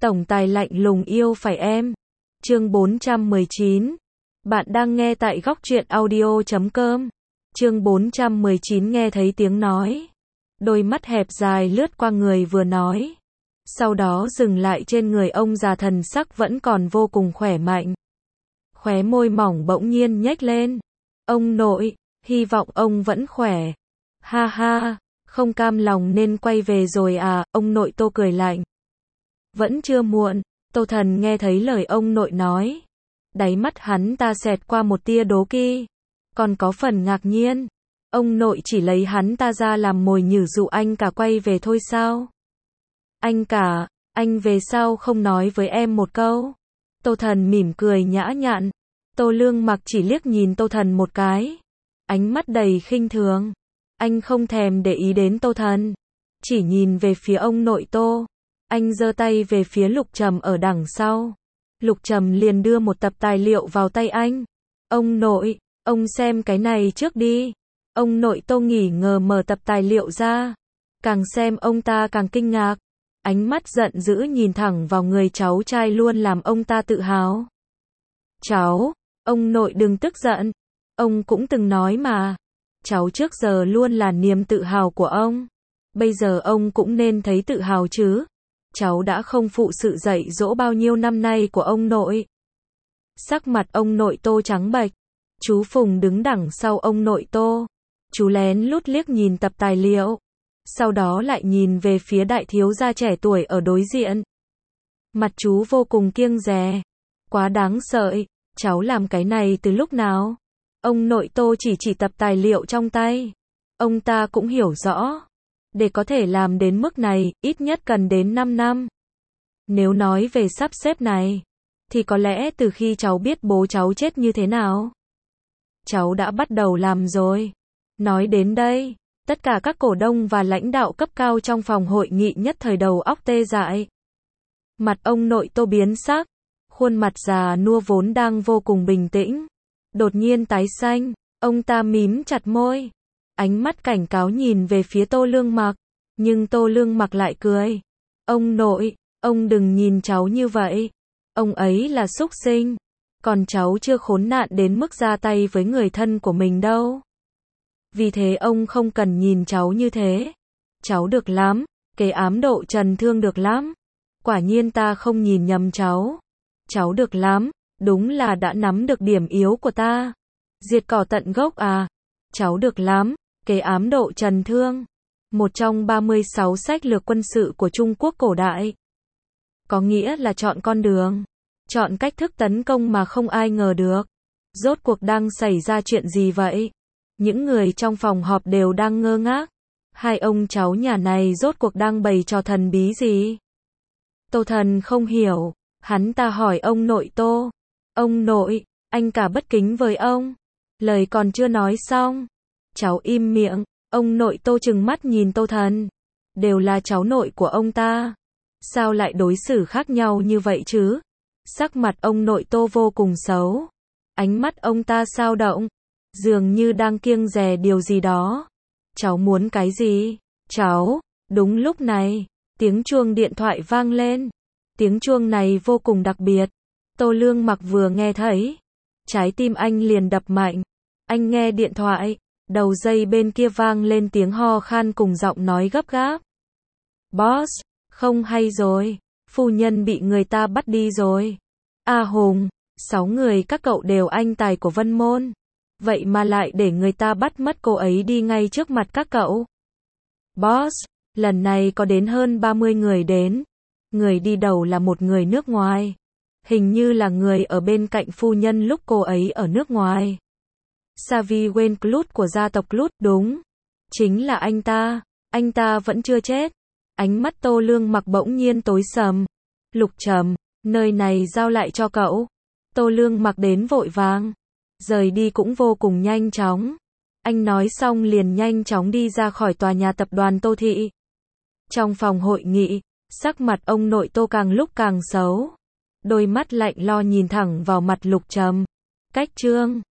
Tổng tài lạnh lùng yêu phải em. Chương 419. Bạn đang nghe tại góc truyện audio.com. Chương 419 nghe thấy tiếng nói. Đôi mắt hẹp dài lướt qua người vừa nói. Sau đó dừng lại trên người ông già, thần sắc vẫn còn vô cùng khỏe mạnh. Khóe môi mỏng bỗng nhiên nhếch lên. Ông nội, hy vọng ông vẫn khỏe. Ha ha, không cam lòng nên quay về rồi à, ông nội Tô cười lạnh. Vẫn chưa muộn, Tô Thần nghe thấy lời ông nội nói. Đáy mắt hắn ta xẹt qua một tia đố kỵ, còn có phần ngạc nhiên. Ông nội chỉ lấy hắn ta ra làm mồi nhử dụ anh cả quay về thôi sao? Anh cả, anh về sao không nói với em một câu? Tô Thần mỉm cười nhã nhặn. Tô Lương Mặc chỉ liếc nhìn Tô Thần một cái, ánh mắt đầy khinh thường. Anh không thèm để ý đến Tô Thần, chỉ nhìn về phía ông nội Tô. Anh giơ tay về phía Lục Trầm ở đằng sau. Lục Trầm liền đưa một tập tài liệu vào tay anh. Ông nội, ông xem cái này trước đi. Ông nội Tô nghỉ ngờ mở tập tài liệu ra. Càng xem ông ta càng kinh ngạc. Ánh mắt giận dữ nhìn thẳng vào người cháu trai luôn làm ông ta tự hào. Cháu, ông nội đừng tức giận. Ông cũng từng nói mà. Cháu trước giờ luôn là niềm tự hào của ông. Bây giờ ông cũng nên thấy tự hào chứ. Cháu đã không phụ sự dạy dỗ bao nhiêu năm nay của ông nội. Sắc mặt ông nội Tô trắng bệch. Chú Phùng đứng đằng sau ông nội Tô. Chú lén lút liếc nhìn tập tài liệu. Sau đó lại nhìn về phía đại thiếu gia trẻ tuổi ở đối diện. Mặt chú vô cùng kiêng dè. Quá đáng sợ, cháu làm cái này từ lúc nào? Ông nội Tô chỉ tập tài liệu trong tay. Ông ta cũng hiểu rõ. Để có thể làm đến mức này, ít nhất cần đến 5 năm. Nếu nói về sắp xếp này, thì có lẽ từ khi cháu biết bố cháu chết như thế nào, cháu đã bắt đầu làm rồi. Nói đến đây, tất cả các cổ đông và lãnh đạo cấp cao trong phòng hội nghị nhất thời đầu óc tê dại. Mặt ông nội Tô biến sắc, khuôn mặt già nua vốn đang vô cùng bình tĩnh, đột nhiên tái xanh, ông ta mím chặt môi. Ánh mắt cảnh cáo nhìn về phía Tô Lương Mặc, nhưng Tô Lương Mặc lại cười. Ông nội, ông đừng nhìn cháu như vậy. Ông ấy là súc sinh, còn cháu chưa khốn nạn đến mức ra tay với người thân của mình đâu. Vì thế ông không cần nhìn cháu như thế. Cháu được lắm, cái ám độ trần thương được lắm. Quả nhiên ta không nhìn nhầm cháu. Cháu được lắm, đúng là đã nắm được điểm yếu của ta. Diệt cỏ tận gốc à. Cháu được lắm. Kế ám độ trần thương, một trong 36 sách lược quân sự của Trung Quốc cổ đại. Có nghĩa là chọn con đường, chọn cách thức tấn công mà không ai ngờ được. Rốt cuộc đang xảy ra chuyện gì vậy? Những người trong phòng họp đều đang ngơ ngác. Hai ông cháu nhà này rốt cuộc đang bày trò thần bí gì? Tô Thần không hiểu, hắn ta hỏi ông nội Tô. Ông nội, anh cả bất kính với ông. Lời còn chưa nói xong. Cháu im miệng, ông nội Tô trừng mắt nhìn Tô Thần. Đều là cháu nội của ông ta. Sao lại đối xử khác nhau như vậy chứ? Sắc mặt ông nội Tô vô cùng xấu. Ánh mắt ông ta dao động, dường như đang kiêng dè điều gì đó. Cháu muốn cái gì? Cháu, đúng lúc này, tiếng chuông điện thoại vang lên. Tiếng chuông này vô cùng đặc biệt. Tô Lương Mặc vừa nghe thấy, trái tim anh liền đập mạnh. Anh nghe điện thoại. Đầu dây bên kia vang lên tiếng ho khan cùng giọng nói gấp gáp. Boss, không hay rồi, phu nhân bị người ta bắt đi rồi. A Hùng, 6 người các cậu đều anh tài của Vân Môn. Vậy mà lại để người ta bắt mất cô ấy đi ngay trước mặt các cậu. Boss, lần này có đến hơn 30 người đến. Người đi đầu là một người nước ngoài. Hình như là người ở bên cạnh phu nhân lúc cô ấy ở nước ngoài. Savi Wen Clut của gia tộc Clut, đúng. Chính là anh ta vẫn chưa chết. Ánh mắt Tô Lương Mặc bỗng nhiên tối sầm. Lục Trầm, nơi này giao lại cho cậu. Tô Lương Mặc đến vội vàng. Rời đi cũng vô cùng nhanh chóng. Anh nói xong liền nhanh chóng đi ra khỏi tòa nhà tập đoàn Tô Thị. Trong phòng hội nghị, sắc mặt ông nội Tô càng lúc càng xấu. Đôi mắt lạnh lo nhìn thẳng vào mặt Lục Trầm. Cách chương